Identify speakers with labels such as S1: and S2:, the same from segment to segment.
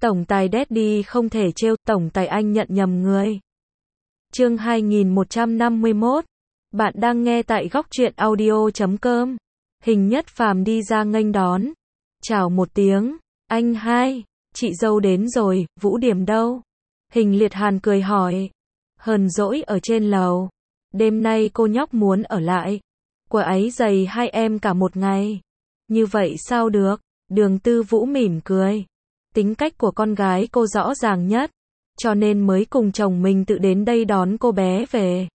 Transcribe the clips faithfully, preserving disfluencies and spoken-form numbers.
S1: Tổng tài Daddy không thể trêu, tổng tài anh nhận nhầm người. Chương hai nghìn một trăm năm mươi mốt. Bạn đang nghe tại góc truyện audio chấm com. Hình Nhất Phàm đi ra nghênh đón. Chào một tiếng, anh hai, chị dâu đến rồi, Vũ Điểm đâu? Hình Liệt Hàn cười hỏi. Hờn dỗi ở trên lầu. Đêm nay cô nhóc muốn ở lại. Của ấy giày hai em cả một ngày. Như vậy sao được? Đường Tư Vũ mỉm cười. Tính cách của con gái cô rõ ràng nhất, cho nên mới cùng chồng mình tự đến đây đón cô bé về.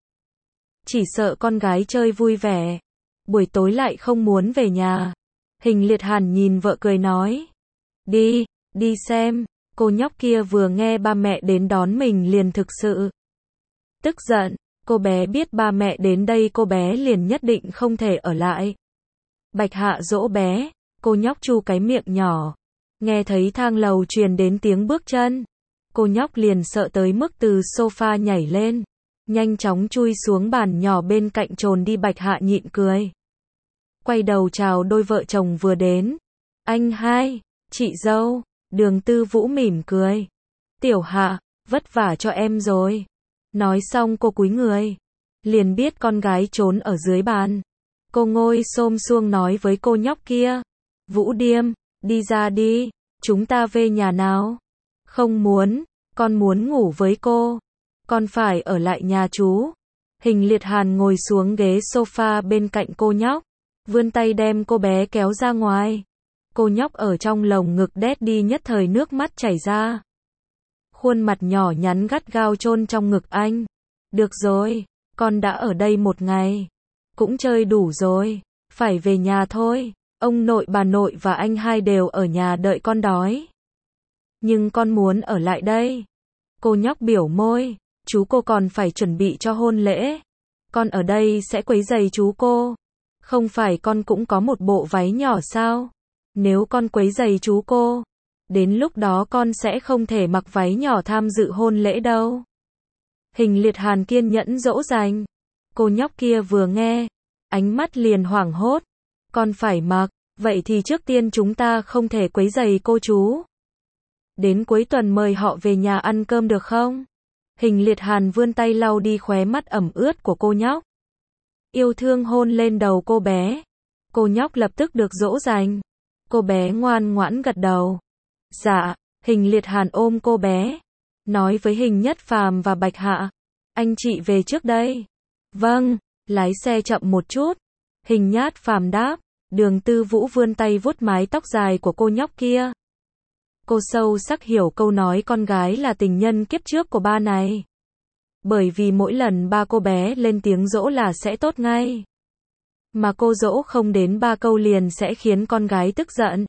S1: Chỉ sợ con gái chơi vui vẻ, buổi tối lại không muốn về nhà. Hình Liệt Hàn nhìn vợ cười nói. Đi, đi xem. Cô nhóc kia vừa nghe ba mẹ đến đón mình liền thực sự tức giận. Cô bé biết ba mẹ đến đây cô bé liền nhất định không thể ở lại. Bạch Hạ dỗ bé, cô nhóc chu cái miệng nhỏ. Nghe thấy thang lầu truyền đến tiếng bước chân, cô nhóc liền sợ tới mức từ sofa nhảy lên, nhanh chóng chui xuống bàn nhỏ bên cạnh trồn đi. Bạch Hạ nhịn cười, quay đầu chào đôi vợ chồng vừa đến. Anh hai, chị dâu. Đường Tư Vũ mỉm cười. Tiểu Hạ, vất vả cho em rồi. Nói xong cô cúi người, liền biết con gái trốn ở dưới bàn. Cô ngồi xổm xuống nói với cô nhóc kia. Vũ Điềm, đi ra đi, chúng ta về nhà nào. Không muốn, con muốn ngủ với cô. Con phải ở lại nhà chú. Hình Liệt Hàn ngồi xuống ghế sofa bên cạnh cô nhóc, vươn tay đem cô bé kéo ra ngoài. Cô nhóc ở trong lồng ngực Daddy nhất thời nước mắt chảy ra. Khuôn mặt nhỏ nhắn gắt gao chôn trong ngực anh. Được rồi, con đã ở đây một ngày, cũng chơi đủ rồi, phải về nhà thôi. Ông nội bà nội và anh hai đều ở nhà đợi con đói. Nhưng con muốn ở lại đây. Cô nhóc biểu môi, chú cô còn phải chuẩn bị cho hôn lễ. Con ở đây sẽ quấy rầy chú cô. Không phải con cũng có một bộ váy nhỏ sao? Nếu con quấy rầy chú cô, đến lúc đó con sẽ không thể mặc váy nhỏ tham dự hôn lễ đâu. Hình Liệt Hàn kiên nhẫn dỗ dành. Cô nhóc kia vừa nghe, ánh mắt liền hoảng hốt. Con phải mặc, vậy thì trước tiên chúng ta không thể quấy rầy cô chú. Đến cuối tuần mời họ về nhà ăn cơm được không? Hình Liệt Hàn vươn tay lau đi khóe mắt ẩm ướt của cô nhóc. Yêu thương hôn lên đầu cô bé. Cô nhóc lập tức được dỗ dành. Cô bé ngoan ngoãn gật đầu. Dạ, Hình Liệt Hàn ôm cô bé, nói với Hình Nhất Phàm và Bạch Hạ. Anh chị về trước đây. Vâng, lái xe chậm một chút. Hình Nhất Phàm đáp. Đường Tư Vũ vươn tay vuốt mái tóc dài của cô nhóc kia. Cô sâu sắc hiểu câu nói con gái là tình nhân kiếp trước của ba này. Bởi vì mỗi lần ba cô bé lên tiếng dỗ là sẽ tốt ngay. Mà cô dỗ không đến ba câu liền sẽ khiến con gái tức giận.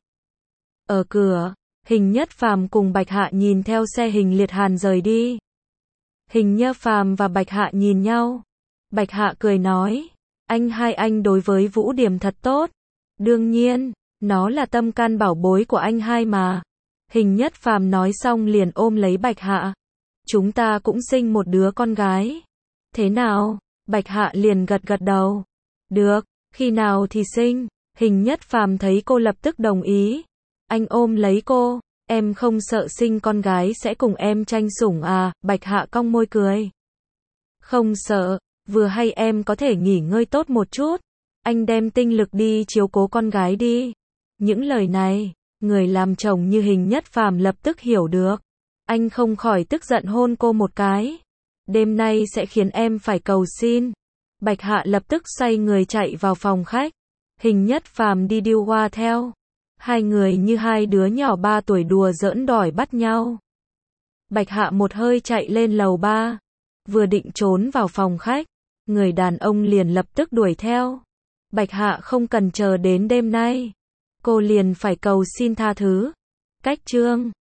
S1: Ở cửa, Hình Nhất Phàm cùng Bạch Hạ nhìn theo xe Hình Liệt Hàn rời đi. Hình Nhất Phàm và Bạch Hạ nhìn nhau. Bạch Hạ cười nói. Anh hai anh đối với Vũ Điểm thật tốt. Đương nhiên, nó là tâm can bảo bối của anh hai mà. Hình Nhất Phàm nói xong liền ôm lấy Bạch Hạ. Chúng ta cũng sinh một đứa con gái. Thế nào? Bạch Hạ liền gật gật đầu. Được, khi nào thì sinh? Hình Nhất Phàm thấy cô lập tức đồng ý. Anh ôm lấy cô. Em không sợ sinh con gái sẽ cùng em tranh sủng à? Bạch Hạ cong môi cười. Không sợ, vừa hay em có thể nghỉ ngơi tốt một chút. Anh đem tinh lực đi chiếu cố con gái đi. Những lời này, người làm chồng như Hình Nhất Phàm lập tức hiểu được. Anh không khỏi tức giận hôn cô một cái. Đêm nay sẽ khiến em phải cầu xin. Bạch Hạ lập tức xoay người chạy vào phòng khách. Hình Nhất Phàm đi điêu hoa theo. Hai người như hai đứa nhỏ ba tuổi đùa giỡn đòi bắt nhau. Bạch Hạ một hơi chạy lên lầu ba. Vừa định trốn vào phòng khách, người đàn ông liền lập tức đuổi theo. Bạch Hạ không cần chờ đến đêm nay, cô liền phải cầu xin tha thứ. Cách chương